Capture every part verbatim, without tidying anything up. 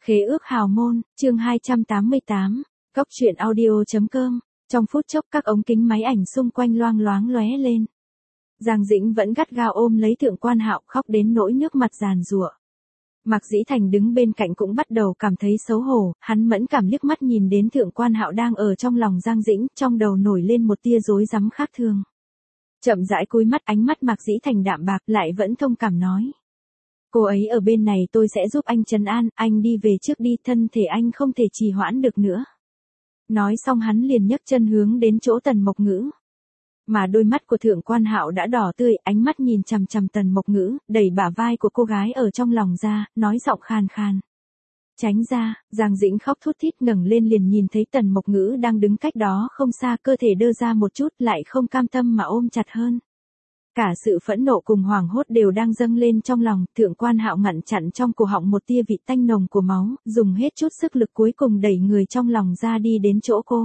Khế ước hào môn, chương hai trăm tám mươi tám, Cóc truyện audio.com, trong phút chốc các ống kính máy ảnh xung quanh loang loáng lóe lên. Giang Dĩnh vẫn gắt gao ôm lấy Thượng Quan Hạo khóc đến nỗi nước mặt giàn giụa. Mạc Dĩ Thành đứng bên cạnh cũng bắt đầu cảm thấy xấu hổ, hắn mẫn cảm liếc mắt nhìn đến Thượng Quan Hạo đang ở trong lòng Giang Dĩnh, trong đầu nổi lên một tia rối rắm khác thường. Chậm rãi cúi mắt, ánh mắt Mạc Dĩ Thành đạm bạc lại vẫn thông cảm nói. Cô ấy ở bên này tôi sẽ giúp anh trấn an, anh đi về trước đi, thân thể anh không thể trì hoãn được nữa. Nói xong hắn liền nhấc chân hướng đến chỗ Tần Mộc Ngữ. Mà đôi mắt của Thượng Quan Hạo đã đỏ tươi, ánh mắt nhìn chằm chằm Tần Mộc Ngữ, đẩy bả vai của cô gái ở trong lòng ra, nói giọng khàn khàn. Tránh ra, Giang Dĩnh khóc thút thít ngẩng lên liền nhìn thấy Tần Mộc Ngữ đang đứng cách đó không xa, cơ thể đơ ra một chút lại không cam tâm mà ôm chặt hơn. Cả sự phẫn nộ cùng hoảng hốt đều đang dâng lên trong lòng, Thượng Quan Hạo ngăn chặn trong cổ họng một tia vị tanh nồng của máu, dùng hết chút sức lực cuối cùng đẩy người trong lòng ra đi đến chỗ cô.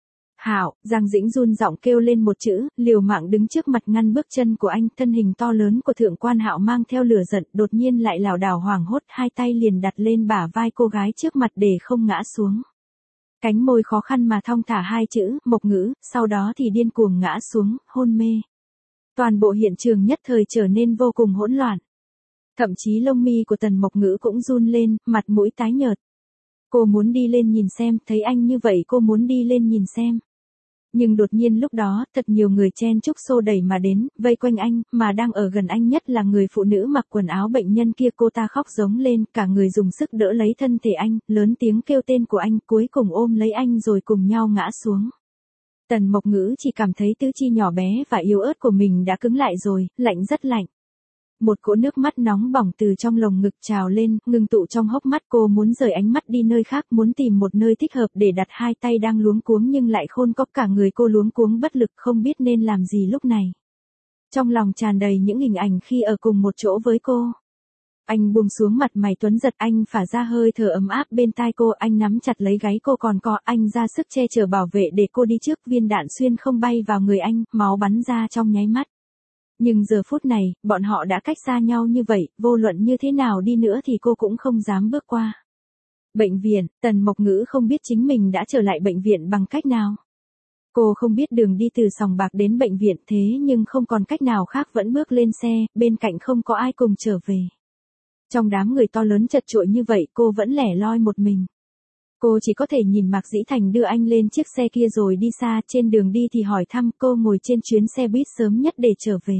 Hạo, Giang Dĩnh run giọng kêu lên một chữ, liều mạng đứng trước mặt ngăn bước chân của anh, thân hình to lớn của Thượng Quan Hạo mang theo lửa giận, đột nhiên lại lảo đảo hoảng hốt, hai tay liền đặt lên bả vai cô gái trước mặt để không ngã xuống. Cánh môi khó khăn mà thong thả hai chữ, Mộc Ngữ, sau đó thì điên cuồng ngã xuống, hôn mê. Toàn bộ hiện trường nhất thời trở nên vô cùng hỗn loạn. Thậm chí lông mi của Tần Mộc Ngữ cũng run lên, mặt mũi tái nhợt. Cô muốn đi lên nhìn xem, thấy anh như vậy cô muốn đi lên nhìn xem. Nhưng đột nhiên lúc đó, thật nhiều người chen chúc xô đẩy mà đến, vây quanh anh, mà đang ở gần anh nhất là người phụ nữ mặc quần áo bệnh nhân kia, cô ta khóc giống lên, cả người dùng sức đỡ lấy thân thể anh, lớn tiếng kêu tên của anh, cuối cùng ôm lấy anh rồi cùng nhau ngã xuống. Tần Mộc Ngữ chỉ cảm thấy tứ chi nhỏ bé và yếu ớt của mình đã cứng lại rồi, lạnh rất lạnh. Một cỗ nước mắt nóng bỏng từ trong lồng ngực trào lên, ngưng tụ trong hốc mắt, cô muốn rời ánh mắt đi nơi khác, muốn tìm một nơi thích hợp để đặt hai tay đang luống cuống nhưng lại khôn cóc, cả người cô luống cuống bất lực không biết nên làm gì lúc này. Trong lòng tràn đầy những hình ảnh khi ở cùng một chỗ với cô. Anh buông xuống mặt mày tuấn giật, anh phả ra hơi thở ấm áp bên tai cô, anh nắm chặt lấy gáy cô còn co, anh ra sức che chở bảo vệ để cô đi trước, viên đạn xuyên không bay vào người anh, máu bắn ra trong nháy mắt. Nhưng giờ phút này, bọn họ đã cách xa nhau như vậy, vô luận như thế nào đi nữa thì cô cũng không dám bước qua. Bệnh viện, Tần Mộc Ngữ không biết chính mình đã trở lại bệnh viện bằng cách nào. Cô không biết đường đi từ sòng bạc đến bệnh viện, thế nhưng không còn cách nào khác vẫn bước lên xe, bên cạnh không có ai cùng trở về. Trong đám người to lớn chật chội như vậy, cô vẫn lẻ loi một mình. Cô chỉ có thể nhìn Mạc Dĩ Thành đưa anh lên chiếc xe kia rồi đi xa, trên đường đi thì hỏi thăm, cô ngồi trên chuyến xe buýt sớm nhất để trở về.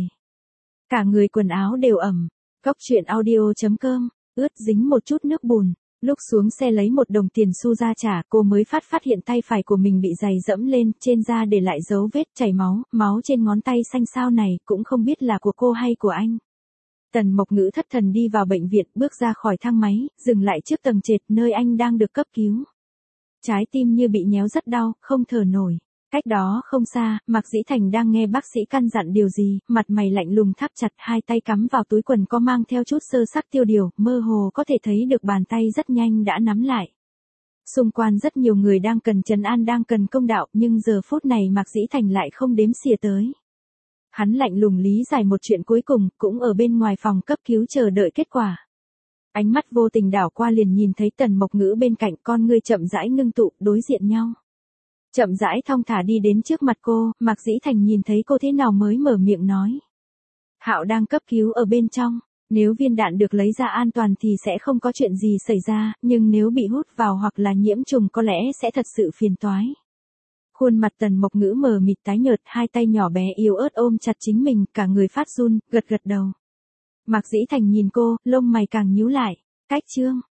Cả người quần áo đều ẩm, Cóc truyện audio.com, ướt dính một chút nước bùn. Lúc xuống xe lấy một đồng tiền xu ra trả, cô mới phát phát hiện tay phải của mình bị giày dẫm lên, trên da để lại dấu vết chảy máu, máu trên ngón tay xanh xao này, cũng không biết là của cô hay của anh. Tần Mộc Ngữ thất thần đi vào bệnh viện, bước ra khỏi thang máy, dừng lại trước tầng trệt nơi anh đang được cấp cứu. Trái tim như bị nhéo rất đau, không thở nổi. Cách đó không xa, Mạc Dĩ Thành đang nghe bác sĩ căn dặn điều gì, mặt mày lạnh lùng thắt chặt, hai tay cắm vào túi quần có mang theo chút sơ sắc tiêu điều, mơ hồ có thể thấy được bàn tay rất nhanh đã nắm lại. Xung quanh rất nhiều người đang cần trấn an, đang cần công đạo, nhưng giờ phút này Mạc Dĩ Thành lại không đếm xỉa tới. Hắn lạnh lùng lý giải một chuyện cuối cùng, cũng ở bên ngoài phòng cấp cứu chờ đợi kết quả. Ánh mắt vô tình đảo qua liền nhìn thấy Tần Mộc Ngữ bên cạnh, con ngươi chậm rãi ngưng tụ, đối diện nhau. Chậm rãi thong thả đi đến trước mặt cô, Mạc Dĩ Thành nhìn thấy cô thế nào mới mở miệng nói. Hạo đang cấp cứu ở bên trong, nếu viên đạn được lấy ra an toàn thì sẽ không có chuyện gì xảy ra, nhưng nếu bị hút vào hoặc là nhiễm trùng có lẽ sẽ thật sự phiền toái. Khuôn mặt Tần Mộc Ngữ mờ mịt tái nhợt, hai tay nhỏ bé yếu ớt ôm chặt chính mình, cả người phát run, gật gật đầu. Mạc Dĩ Thành nhìn cô, lông mày càng nhíu lại. Cách chương,